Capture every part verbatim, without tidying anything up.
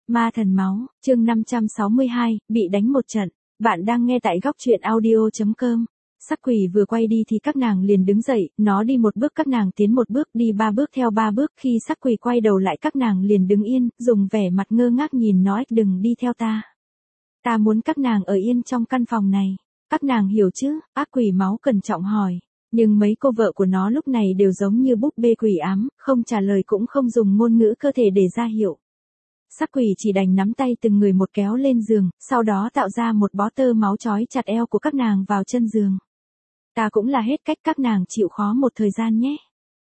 Ma thần máu, chương năm trăm sáu mươi hai, bị đánh một trận. Bạn đang nghe tại góc truyện audio chấm com. Sắc quỷ vừa quay đi thì các nàng liền đứng dậy, nó đi một bước các nàng tiến một bước, đi ba bước theo ba bước, khi sắc quỷ quay đầu lại các nàng liền đứng yên, dùng vẻ mặt ngơ ngác nhìn nó, đừng đi theo ta. Ta muốn các nàng ở yên trong căn phòng này. Các nàng hiểu chứ? Ác quỷ máu cẩn trọng hỏi. Nhưng mấy cô vợ của nó lúc này đều giống như búp bê quỷ ám, không trả lời cũng không dùng ngôn ngữ cơ thể để ra hiệu. Sắc quỷ chỉ đành nắm tay từng người một kéo lên giường, sau đó tạo ra một bó tơ máu trói chặt eo của các nàng vào chân giường. Ta cũng là hết cách, các nàng chịu khó một thời gian nhé.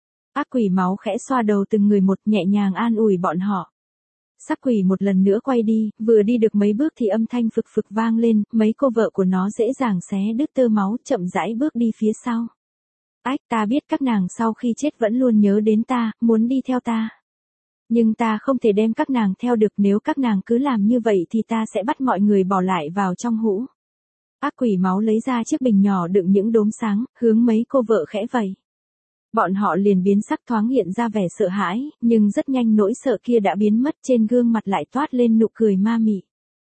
Ác quỷ máu khẽ xoa đầu từng người một, nhẹ nhàng an ủi bọn họ. Sắc quỷ một lần nữa quay đi, vừa đi được mấy bước thì âm thanh phực phực vang lên, mấy cô vợ của nó dễ dàng xé đứt tơ máu, chậm rãi bước đi phía sau. Ách, ta biết các nàng sau khi chết vẫn luôn nhớ đến ta, muốn đi theo ta. Nhưng ta không thể đem các nàng theo được, nếu các nàng cứ làm như vậy thì ta sẽ bắt mọi người bỏ lại vào trong hũ. Ác quỷ máu lấy ra chiếc bình nhỏ đựng những đốm sáng, hướng mấy cô vợ khẽ vẩy. Bọn họ liền biến sắc, thoáng hiện ra vẻ sợ hãi, nhưng rất nhanh nỗi sợ kia đã biến mất, trên gương mặt lại toát lên nụ cười ma mị.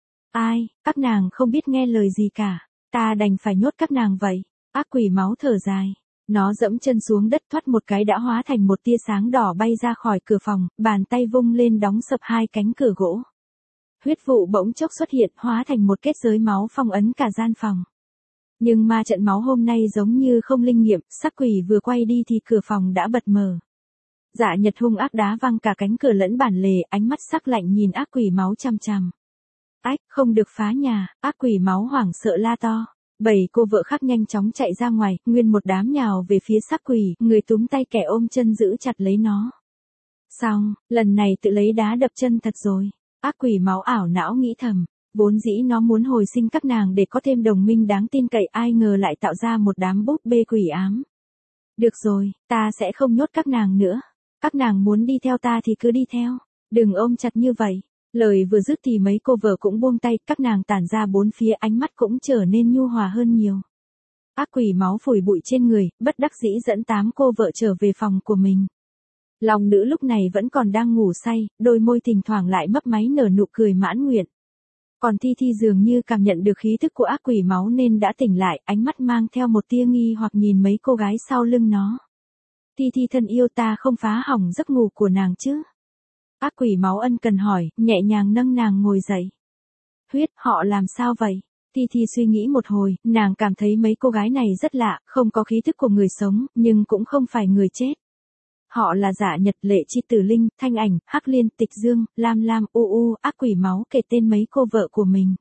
Ai, các nàng không biết nghe lời gì cả, ta đành phải nhốt các nàng vậy. Ác quỷ máu thở dài. Nó dẫm chân xuống đất, thoát một cái đã hóa thành một tia sáng đỏ bay ra khỏi cửa phòng, bàn tay vung lên đóng sập hai cánh cửa gỗ. Huyết vụ bỗng chốc xuất hiện, hóa thành một kết giới máu phong ấn cả gian phòng. Nhưng ma trận máu hôm nay giống như không linh nghiệm, sắc quỷ vừa quay đi thì cửa phòng đã bật mở. Dạ Nhật hung ác đá văng cả cánh cửa lẫn bản lề, ánh mắt sắc lạnh nhìn ác quỷ máu chằm chằm. Ách, không được phá nhà, ác quỷ máu hoảng sợ la to. Bảy cô vợ khác nhanh chóng chạy ra ngoài, nguyên một đám nhào về phía sắc quỷ, người túm tay kẻ ôm chân giữ chặt lấy nó. Xong, lần này tự lấy đá đập chân thật rồi. Ác quỷ máu ảo não nghĩ thầm, vốn dĩ nó muốn hồi sinh các nàng để có thêm đồng minh đáng tin cậy, ai ngờ lại tạo ra một đám búp bê quỷ ám. Được rồi, ta sẽ không nhốt các nàng nữa. Các nàng muốn đi theo ta thì cứ đi theo, đừng ôm chặt như vậy. Lời vừa dứt thì mấy cô vợ cũng buông tay, các nàng tản ra bốn phía, ánh mắt cũng trở nên nhu hòa hơn nhiều. Ác quỷ máu phủi bụi trên người, bất đắc dĩ dẫn tám cô vợ trở về phòng của mình. Lòng nữ lúc này vẫn còn đang ngủ say, đôi môi thỉnh thoảng lại mấp máy nở nụ cười mãn nguyện. Còn Thi Thi dường như cảm nhận được khí thức của ác quỷ máu nên đã tỉnh lại, ánh mắt mang theo một tia nghi hoặc nhìn mấy cô gái sau lưng nó. Thi Thi thân yêu, ta không phá hỏng giấc ngủ của nàng chứ? Ác quỷ máu ân cần hỏi, nhẹ nhàng nâng nàng ngồi dậy. Huyết, họ làm sao vậy? Thi Thi suy nghĩ một hồi, nàng cảm thấy mấy cô gái này rất lạ, không có khí thức của người sống, nhưng cũng không phải người chết. Họ là Dạ Nhật, Lệ Chi, Tử Linh, Thanh Ảnh, Hắc Liên, Tịch Dương, Lam Lam, U U. Ác quỷ máu kể tên mấy cô vợ của mình.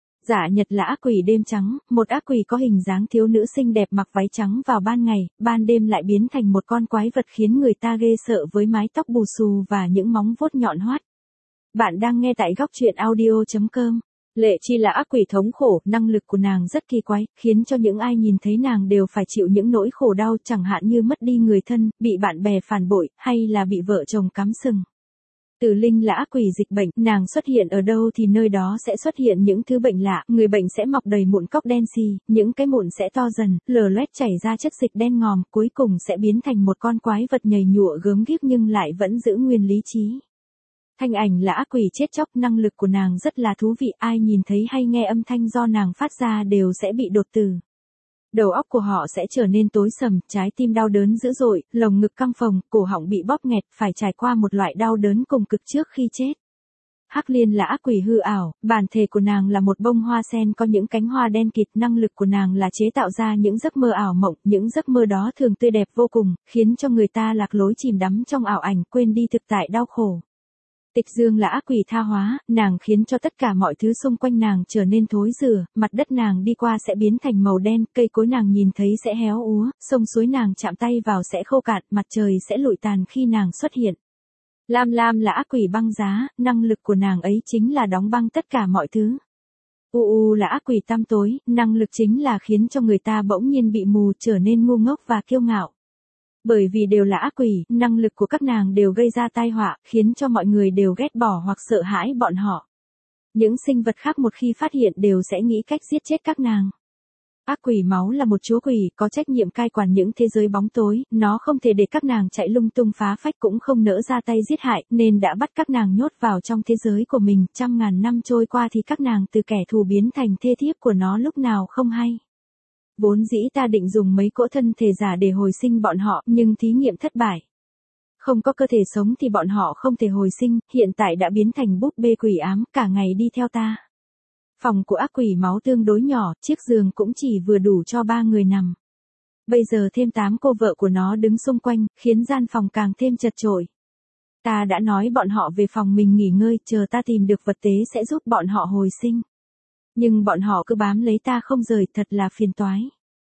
Dạ Nhật là ác quỷ đêm trắng, một ác quỷ có hình dáng thiếu nữ xinh đẹp mặc váy trắng vào ban ngày, ban đêm lại biến thành một con quái vật khiến người ta ghê sợ với mái tóc bù xù và những móng vuốt nhọn hoắt. Bạn đang nghe tại góc truyện audio chấm com. Lệ Chi là ác quỷ thống khổ, năng lực của nàng rất kỳ quái, khiến cho những ai nhìn thấy nàng đều phải chịu những nỗi khổ đau, chẳng hạn như mất đi người thân, bị bạn bè phản bội, hay là bị vợ chồng cắm sừng. Tử Linh là ác quỷ dịch bệnh, nàng xuất hiện ở đâu thì nơi đó sẽ xuất hiện những thứ bệnh lạ, người bệnh sẽ mọc đầy mụn cóc đen xì, những cái mụn sẽ to dần, lờ loét chảy ra chất dịch đen ngòm, cuối cùng sẽ biến thành một con quái vật nhầy nhụa gớm ghiếc nhưng lại vẫn giữ nguyên lý trí. Thanh Ảnh là ác quỷ chết chóc, năng lực của nàng rất là thú vị, ai nhìn thấy hay nghe âm thanh do nàng phát ra đều sẽ bị đột tử. Đầu óc của họ sẽ trở nên tối sầm, trái tim đau đớn dữ dội, lồng ngực căng phồng, cổ họng bị bóp nghẹt, phải trải qua một loại đau đớn cùng cực trước khi chết. Hắc Liên là ác quỷ hư ảo, bản thể của nàng là một bông hoa sen có những cánh hoa đen kịt, năng lực của nàng là chế tạo ra những giấc mơ ảo mộng, những giấc mơ đó thường tươi đẹp vô cùng, khiến cho người ta lạc lối chìm đắm trong ảo ảnh, quên đi thực tại đau khổ. Tịch Dương là ác quỷ tha hóa, nàng khiến cho tất cả mọi thứ xung quanh nàng trở nên thối rữa, mặt đất nàng đi qua sẽ biến thành màu đen, cây cối nàng nhìn thấy sẽ héo úa, sông suối nàng chạm tay vào sẽ khô cạn, mặt trời sẽ lụi tàn khi nàng xuất hiện. Lam Lam là ác quỷ băng giá, năng lực của nàng ấy chính là đóng băng tất cả mọi thứ. U U là ác quỷ tăm tối, năng lực chính là khiến cho người ta bỗng nhiên bị mù, trở nên ngu ngốc và kiêu ngạo. Bởi vì đều là ác quỷ, năng lực của các nàng đều gây ra tai họa, khiến cho mọi người đều ghét bỏ hoặc sợ hãi bọn họ. Những sinh vật khác một khi phát hiện đều sẽ nghĩ cách giết chết các nàng. Ác quỷ máu là một chúa quỷ, có trách nhiệm cai quản những thế giới bóng tối, nó không thể để các nàng chạy lung tung phá phách cũng không nỡ ra tay giết hại, nên đã bắt các nàng nhốt vào trong thế giới của mình, trăm ngàn năm trôi qua thì các nàng từ kẻ thù biến thành thê thiếp của nó lúc nào không hay. Vốn dĩ ta định dùng mấy cỗ thân thể giả để hồi sinh bọn họ, nhưng thí nghiệm thất bại. Không có cơ thể sống thì bọn họ không thể hồi sinh, hiện tại đã biến thành búp bê quỷ ám, cả ngày đi theo ta. Phòng của ác quỷ máu tương đối nhỏ, chiếc giường cũng chỉ vừa đủ cho ba người nằm. Bây giờ thêm tám cô vợ của nó đứng xung quanh, khiến gian phòng càng thêm chật chội. Ta đã nói bọn họ về phòng mình nghỉ ngơi, chờ ta tìm được vật tế sẽ giúp bọn họ hồi sinh. Nhưng bọn họ cứ bám lấy ta không rời, thật là phiền toái.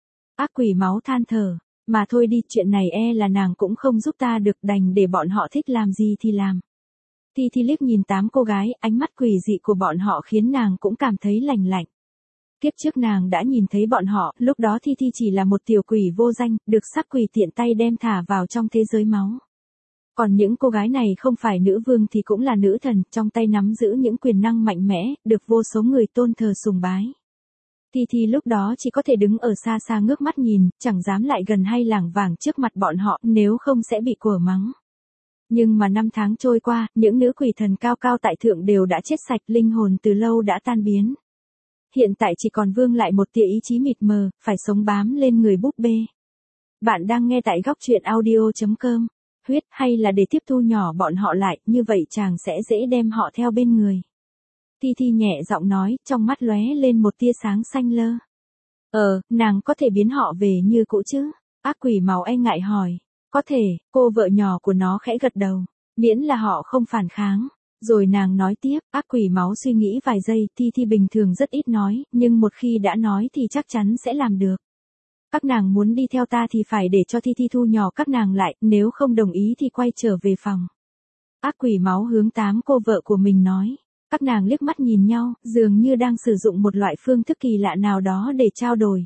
Ác quỷ máu than thở, mà thôi đi, chuyện này e là nàng cũng không giúp ta được, đành để bọn họ thích làm gì thì làm. Thi Thi liếc nhìn tám cô gái, ánh mắt quỷ dị của bọn họ khiến nàng cũng cảm thấy lành lạnh. Kiếp trước nàng đã nhìn thấy bọn họ, lúc đó Thi Thi chỉ là một tiểu quỷ vô danh, được sắc quỷ tiện tay đem thả vào trong thế giới máu. Còn những cô gái này không phải nữ vương thì cũng là nữ thần, trong tay nắm giữ những quyền năng mạnh mẽ, được vô số người tôn thờ sùng bái. Thi Thi lúc đó chỉ có thể đứng ở xa xa ngước mắt nhìn, chẳng dám lại gần hay lảng vảng trước mặt bọn họ, nếu không sẽ bị quở mắng. Nhưng mà năm tháng trôi qua, những nữ quỷ thần cao cao tại thượng đều đã chết sạch, linh hồn từ lâu đã tan biến. Hiện tại chỉ còn vương lại một tia ý chí mịt mờ, phải sống bám lên người búp bê. Bạn đang nghe tại góc truyện audio chấm com. Huyết, hay là để tiếp thu nhỏ bọn họ lại, như vậy chàng sẽ dễ đem họ theo bên người. Thi Thi nhẹ giọng nói, trong mắt lóe lên một tia sáng xanh lơ. Ờ, nàng có thể biến họ về như cũ chứ? Ác quỷ máu e ngại hỏi. Có thể, cô vợ nhỏ của nó khẽ gật đầu, miễn là họ không phản kháng. Rồi nàng nói tiếp, ác quỷ máu suy nghĩ vài giây, Thi Thi bình thường rất ít nói, nhưng một khi đã nói thì chắc chắn sẽ làm được. Các nàng muốn đi theo ta thì phải để cho Thi Thi thu nhỏ các nàng lại, nếu không đồng ý thì quay trở về phòng. Ác quỷ máu hướng tám cô vợ của mình nói. Các nàng liếc mắt nhìn nhau, dường như đang sử dụng một loại phương thức kỳ lạ nào đó để trao đổi.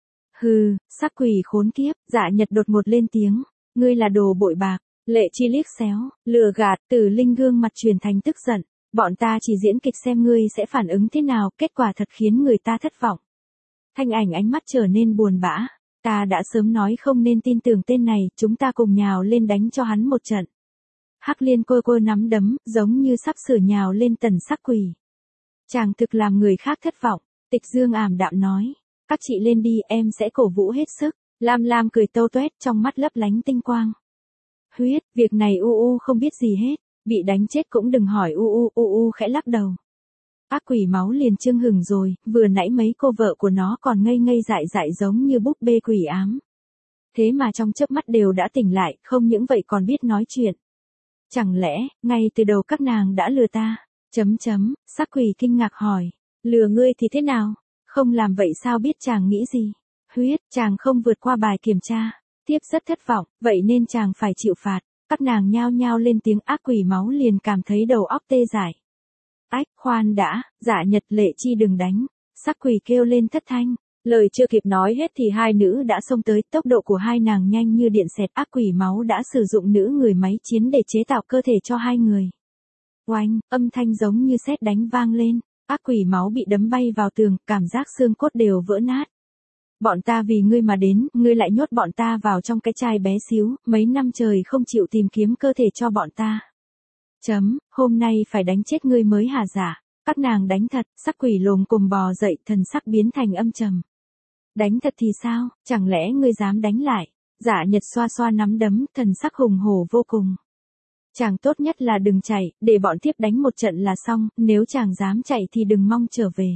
Hừ, sắc quỷ khốn kiếp, Dạ Nhật đột ngột lên tiếng. Ngươi là đồ bội bạc. Lệ Chi liếc xéo, lừa gạt, Tử Linh gương mặt truyền thành tức giận. Bọn ta chỉ diễn kịch xem ngươi sẽ phản ứng thế nào, kết quả thật khiến người ta thất vọng. Thanh Ảnh ánh mắt trở nên buồn bã. Ta đã sớm nói không nên tin tưởng tên này, chúng ta cùng nhào lên đánh cho hắn một trận. Hắc Liên cô cô nắm đấm, giống như sắp sửa nhào lên tần sắc quỷ. Chàng thực làm người khác thất vọng. Tịch Dương ảm đạm nói. Các chị lên đi, em sẽ cổ vũ hết sức. Lam Lam cười tâu tuét, trong mắt lấp lánh tinh quang. Huyết, việc này u u không biết gì hết, bị đánh chết cũng đừng hỏi u u, u u khẽ lắc đầu. Ác quỷ máu liền chưng hừng rồi, vừa nãy mấy cô vợ của nó còn ngây ngây dại dại giống như búp bê quỷ ám. Thế mà trong chớp mắt đều đã tỉnh lại, không những vậy còn biết nói chuyện. Chẳng lẽ, ngay từ đầu các nàng đã lừa ta? Chấm chấm, sắc quỷ kinh ngạc hỏi. Lừa ngươi thì thế nào? Không làm vậy sao biết chàng nghĩ gì? Huyết, chàng không vượt qua bài kiểm tra. Tiếp rất thất vọng, vậy nên chàng phải chịu phạt. Các nàng nhao nhao lên tiếng, ác quỷ máu liền cảm thấy đầu óc tê dại. Ách, khoan đã, Dạ Nhật, Lệ Chi đừng đánh. Sắc quỷ kêu lên thất thanh. Lời chưa kịp nói hết thì hai nữ đã xông tới, tốc độ của hai nàng nhanh như điện xẹt. Ác quỷ máu đã sử dụng nữ người máy chiến để chế tạo cơ thể cho hai người. Oanh, âm thanh giống như sét đánh vang lên. Ác quỷ máu bị đấm bay vào tường, cảm giác xương cốt đều vỡ nát. Bọn ta vì ngươi mà đến, ngươi lại nhốt bọn ta vào trong cái chai bé xíu, mấy năm trời không chịu tìm kiếm cơ thể cho bọn ta. Chấm, hôm nay phải đánh chết ngươi mới hả giả. Các nàng đánh thật, sắc quỷ lồm cồm bò dậy, thần sắc biến thành âm trầm. Đánh thật thì sao, chẳng lẽ ngươi dám đánh lại? Dạ Nhật xoa xoa nắm đấm, thần sắc hùng hổ vô cùng. Chàng tốt nhất là đừng chạy, để bọn tiếp đánh một trận là xong, nếu chàng dám chạy thì đừng mong trở về.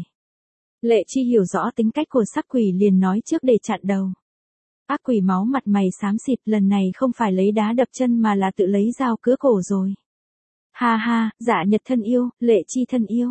Lệ Chi hiểu rõ tính cách của sắc quỷ liền nói trước để chặn đầu. Ác quỷ máu mặt mày xám xịt, lần này không phải lấy đá đập chân mà là tự lấy dao cứa cổ rồi. Ha ha, Dạ Nhật thân yêu, Lệ Chi thân yêu.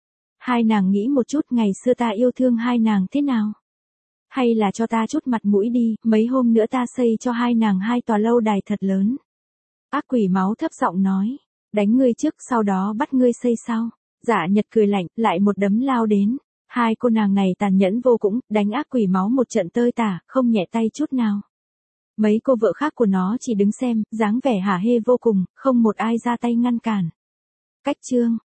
Hai nàng nghĩ một chút, ngày xưa ta yêu thương hai nàng thế nào? Hay là cho ta chút mặt mũi đi, mấy hôm nữa ta xây cho hai nàng hai tòa lâu đài thật lớn. Ác quỷ máu thấp giọng nói, đánh ngươi trước sau đó bắt ngươi xây sau. Dạ Nhật cười lạnh, lại một đấm lao đến. Hai cô nàng này tàn nhẫn vô cùng, đánh ác quỷ máu một trận tơi tả, không nhẹ tay chút nào. Mấy cô vợ khác của nó chỉ đứng xem, dáng vẻ hả hê vô cùng, không một ai ra tay ngăn cản. Cách chương,